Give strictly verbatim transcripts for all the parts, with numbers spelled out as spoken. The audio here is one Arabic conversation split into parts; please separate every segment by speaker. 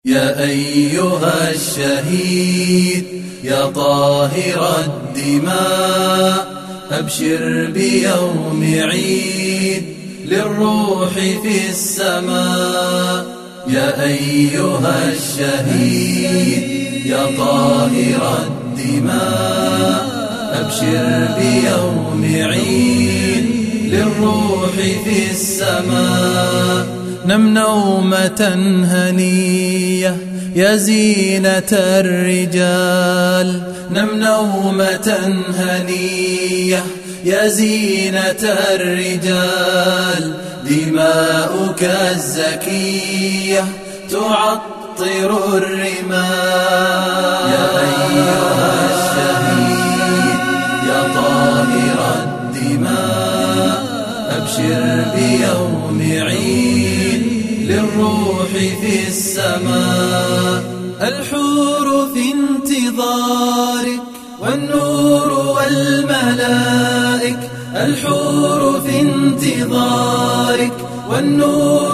Speaker 1: يا أيها الشهيد يا طاهر الدماء، أبشر بيوم عيد للروح في السماء. يا أيها الشهيد يا طاهر الدماء، أبشر بيوم عيد للروح في السماء. نم نومة هنية يا زينة الرجال، نم نومة هنية يا زينة الرجال. دماؤك الزكية تعطر الرمال. يا أيها الشهيد يا طاهر الدماء، أبشر بيوم عيد للروح في السماء. الحور في انتظارك والنور والملائك، الحور في انتظارك والنور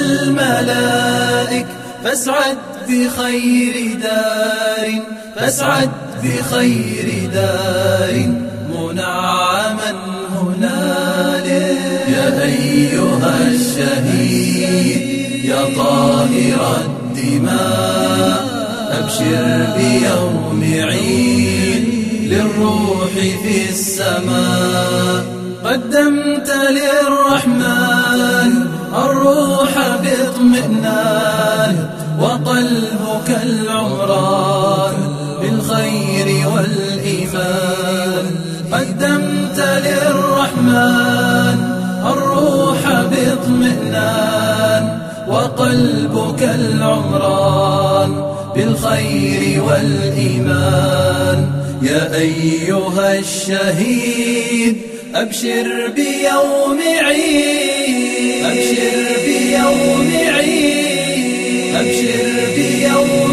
Speaker 1: والملائك. فاسعد بخير دار، فاسعد بخير دار منعما هنالك. يا أيها الشهيد يا طاهر الدماء، أبشر بيوم عيد للروح في السماء. قدمت للرحمن الروح باطمئنان، وقلبك العمران بالخير والإيمان. قدمت للرحمن الروح باطمئنان، وقلبك العمران بالخير والإيمان. يا أيها الشهيد أبشر بيوم عيد، أبشر بيوم عيد، أبشر بيوم